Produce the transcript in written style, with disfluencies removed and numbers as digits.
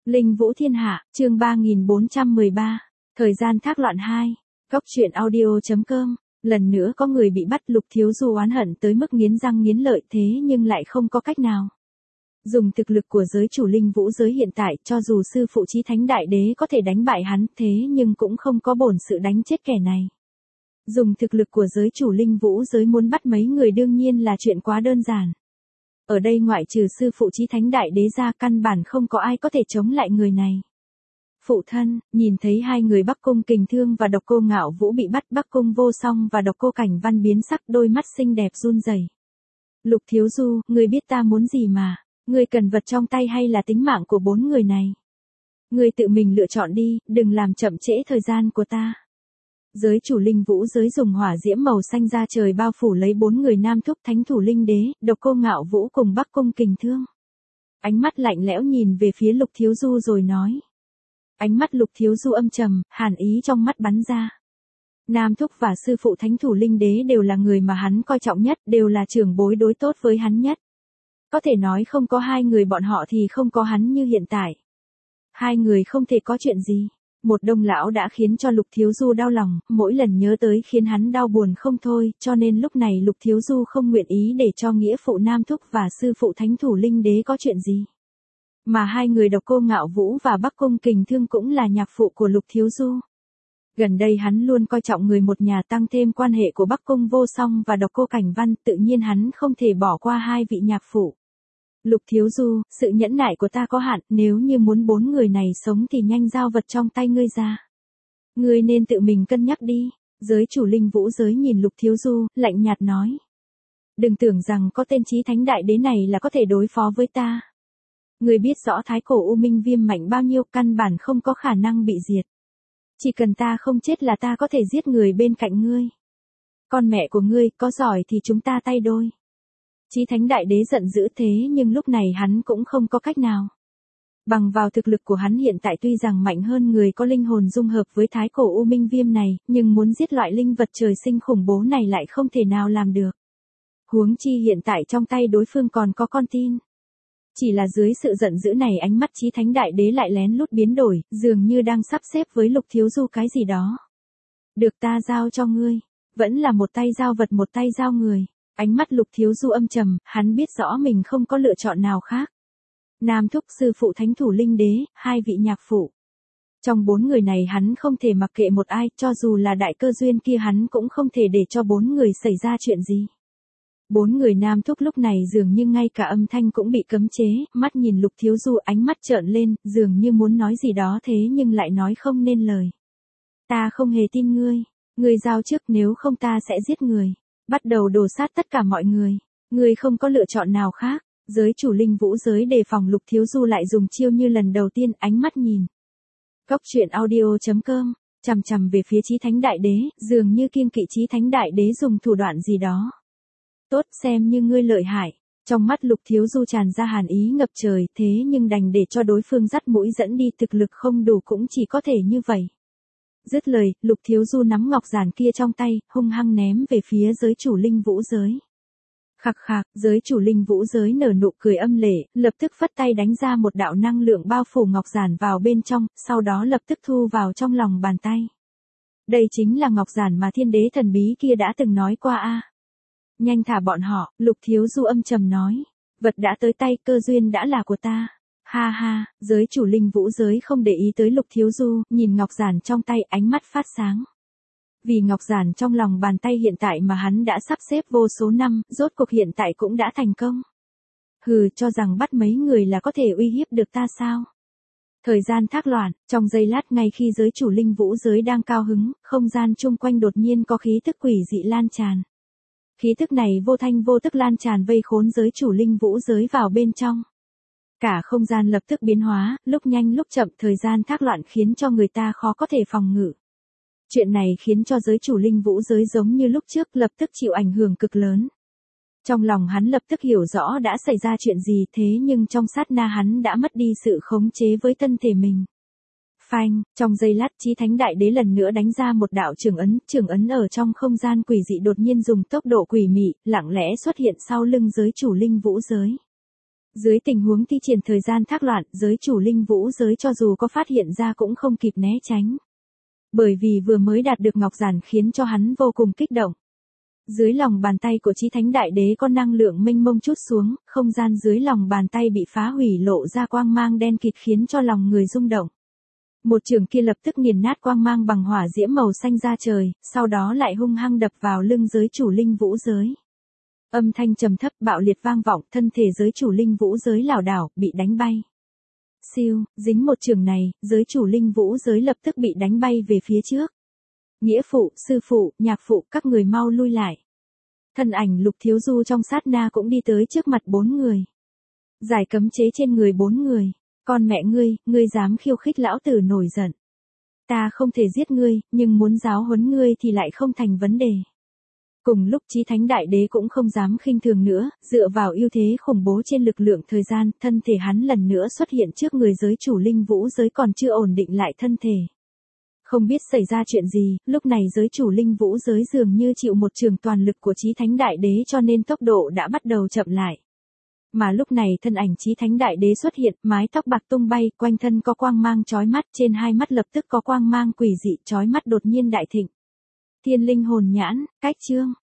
Linh Vũ Thiên Hạ, chương 3413, thời gian thác loạn 2, góc truyện audio.com, lần nữa có người bị bắt. Lục Thiếu Du oán hận tới mức nghiến răng nghiến lợi thế nhưng lại không có cách nào. Dùng thực lực của giới chủ Linh Vũ giới hiện tại, cho dù sư phụ Chí Thánh Đại Đế có thể đánh bại hắn thế nhưng cũng không có bổn sự đánh chết kẻ này. Dùng thực lực của giới chủ Linh Vũ giới muốn bắt mấy người đương nhiên là chuyện quá đơn giản. Ở đây ngoại trừ sư phụ Chí Thánh Đại Đế ra căn bản không có ai có thể chống lại người này. Phụ thân, nhìn thấy hai người Bắc Cung Kình Thương và Độc Cô Ngạo Vũ bị bắt, Bắc Cung Vô Song và Độc Cô Cảnh Văn biến sắc, đôi mắt xinh đẹp run rẩy. Lục Thiếu Du, ngươi biết ta muốn gì mà, ngươi cần vật trong tay hay là tính mạng của bốn người này? Ngươi tự mình lựa chọn đi, đừng làm chậm trễ thời gian của ta. Giới chủ Linh Vũ giới dùng hỏa diễm màu xanh ra trời bao phủ lấy bốn người nam thúc Thánh Thủ Linh Đế, Độc Cô Ngạo Vũ cùng Bắc Cung Kình Thương. Ánh mắt lạnh lẽo nhìn về phía Lục Thiếu Du rồi nói. Ánh mắt Lục Thiếu Du âm trầm, hàn ý trong mắt bắn ra. Nam thúc và sư phụ Thánh Thủ Linh Đế đều là người mà hắn coi trọng nhất, đều là trưởng bối đối tốt với hắn nhất. Có thể nói không có hai người bọn họ thì không có hắn như hiện tại. Hai người không thể có chuyện gì. Một đông lão đã khiến cho Lục Thiếu Du đau lòng, mỗi lần nhớ tới khiến hắn đau buồn không thôi, cho nên lúc này Lục Thiếu Du không nguyện ý để cho nghĩa phụ Nam thúc và sư phụ Thánh Thủ Linh Đế có chuyện gì. Mà hai người Độc Cô Ngạo Vũ và Bắc Cung Kình Thương cũng là nhạc phụ của Lục Thiếu Du. Gần đây hắn luôn coi trọng người một nhà, tăng thêm quan hệ của Bắc Cung Vô Song và Độc Cô Cảnh Văn, tự nhiên hắn không thể bỏ qua hai vị nhạc phụ. Lục Thiếu Du, sự nhẫn nại của ta có hạn, nếu như muốn bốn người này sống thì nhanh giao vật trong tay ngươi ra. Ngươi nên tự mình cân nhắc đi. Giới chủ Linh Vũ giới nhìn Lục Thiếu Du, lạnh nhạt nói. Đừng tưởng rằng có tên Chí Thánh Đại Đế này là có thể đối phó với ta. Ngươi biết rõ thái cổ U Minh Viêm mạnh bao nhiêu, căn bản không có khả năng bị diệt. Chỉ cần ta không chết là ta có thể giết người bên cạnh ngươi. Con mẹ của ngươi, có giỏi thì chúng ta tay đôi. Chí Thánh Đại Đế giận dữ thế nhưng lúc này hắn cũng không có cách nào. Bằng vào thực lực của hắn hiện tại tuy rằng mạnh hơn người có linh hồn dung hợp với thái cổ U Minh Viêm này, nhưng muốn giết loại linh vật trời sinh khủng bố này lại không thể nào làm được. Huống chi hiện tại trong tay đối phương còn có con tin. Chỉ là dưới sự giận dữ này ánh mắt Chí Thánh Đại Đế lại lén lút biến đổi, dường như đang sắp xếp với Lục Thiếu Du cái gì đó. Được ta giao cho ngươi, vẫn là một tay giao vật một tay giao người. Ánh mắt Lục Thiếu Du âm trầm, hắn biết rõ mình không có lựa chọn nào khác. Nam thúc sư phụ Thánh Thủ Linh Đế, hai vị nhạc phụ. Trong bốn người này hắn không thể mặc kệ một ai, cho dù là đại cơ duyên kia hắn cũng không thể để cho bốn người xảy ra chuyện gì. Bốn người nam thúc lúc này dường như ngay cả âm thanh cũng bị cấm chế, mắt nhìn Lục Thiếu Du ánh mắt trợn lên, dường như muốn nói gì đó thế nhưng lại nói không nên lời. Ta không hề tin ngươi, ngươi giao trước nếu không ta sẽ giết người. Bắt đầu đổ sát tất cả mọi người. Ngươi không có lựa chọn nào khác. Giới chủ Linh Vũ giới đề phòng Lục Thiếu Du lại dùng chiêu như lần đầu tiên, ánh mắt nhìn. Góc truyện audio.com, chằm chằm về phía Chí Thánh Đại Đế, dường như kiêng kỵ Chí Thánh Đại Đế dùng thủ đoạn gì đó. Tốt, xem như ngươi lợi hại. Trong mắt Lục Thiếu Du tràn ra hàn ý ngập trời, thế nhưng đành để cho đối phương dắt mũi dẫn đi, thực lực không đủ cũng chỉ có thể như vậy. Dứt lời, Lục Thiếu Du nắm ngọc giản kia trong tay, hung hăng ném về phía giới chủ Linh Vũ giới. Khạc khạc, giới chủ Linh Vũ giới nở nụ cười âm lệ, lập tức phất tay đánh ra một đạo năng lượng bao phủ ngọc giản vào bên trong, sau đó lập tức thu vào trong lòng bàn tay. Đây chính là ngọc giản mà thiên đế thần bí kia đã từng nói qua a. Nhanh thả bọn họ, Lục Thiếu Du âm trầm nói. Vật đã tới tay, cơ duyên đã là của ta. Ha ha, giới chủ Linh Vũ giới không để ý tới Lục Thiếu Du, nhìn ngọc giản trong tay ánh mắt phát sáng. Vì ngọc giản trong lòng bàn tay hiện tại mà hắn đã sắp xếp vô số năm, rốt cuộc hiện tại cũng đã thành công. Hừ, cho rằng bắt mấy người là có thể uy hiếp được ta sao? Thời gian thác loạn, trong giây lát ngay khi giới chủ Linh Vũ giới đang cao hứng, không gian chung quanh đột nhiên có khí tức quỷ dị lan tràn. Khí tức này vô thanh vô tức lan tràn vây khốn giới chủ Linh Vũ giới vào bên trong. Cả không gian lập tức biến hóa, lúc nhanh lúc chậm, thời gian thác loạn khiến cho người ta khó có thể phòng ngự. Chuyện này khiến cho giới chủ Linh Vũ giới giống như lúc trước lập tức chịu ảnh hưởng cực lớn. Trong lòng hắn lập tức hiểu rõ đã xảy ra chuyện gì thế nhưng trong sát na hắn đã mất đi sự khống chế với thân thể mình. Phanh, trong giây lát Chí Thánh Đại Đế lần nữa đánh ra một đạo trường ấn ở trong không gian quỷ dị đột nhiên dùng tốc độ quỷ mị, lặng lẽ xuất hiện sau lưng giới chủ Linh Vũ giới. Dưới tình huống thi triển thời gian thác loạn, giới chủ linh vũ giới cho dù có phát hiện ra cũng không kịp né tránh. Bởi vì vừa mới đạt được ngọc giản khiến cho hắn vô cùng kích động. Dưới lòng bàn tay của Chí Thánh Đại Đế có năng lượng mênh mông trút xuống, không gian dưới lòng bàn tay bị phá hủy lộ ra quang mang đen kịt khiến cho lòng người rung động. Một trường kia lập tức nghiền nát quang mang bằng hỏa diễm màu xanh ra trời, sau đó lại hung hăng đập vào lưng giới chủ linh vũ giới. Âm thanh trầm thấp bạo liệt vang vọng, thân thể giới chủ linh vũ giới lảo đảo, bị đánh bay. Siêu, dính một trường này, giới chủ linh vũ giới lập tức bị đánh bay về phía trước. Nghĩa phụ, sư phụ, nhạc phụ, các người mau lui lại. Thân ảnh Lục Thiếu Du trong sát na cũng đi tới trước mặt 4 người. Giải cấm chế trên người 4 người. Con mẹ ngươi dám khiêu khích lão tử nổi giận. Ta không thể giết ngươi, nhưng muốn giáo huấn ngươi thì lại không thành vấn đề. Cùng lúc Chí Thánh Đại Đế cũng không dám khinh thường nữa, dựa vào ưu thế khủng bố trên lực lượng thời gian, thân thể hắn lần nữa xuất hiện trước người giới chủ linh vũ giới còn chưa ổn định lại thân thể. Không biết xảy ra chuyện gì, lúc này giới chủ linh vũ giới dường như chịu một trường toàn lực của Chí Thánh Đại Đế cho nên tốc độ đã bắt đầu chậm lại. Mà lúc này thân ảnh Chí Thánh Đại Đế xuất hiện, mái tóc bạc tung bay, quanh thân có quang mang chói mắt, trên hai mắt lập tức có quang mang quỷ dị chói mắt đột nhiên đại thịnh. Thiên linh hồn nhãn, cách chương.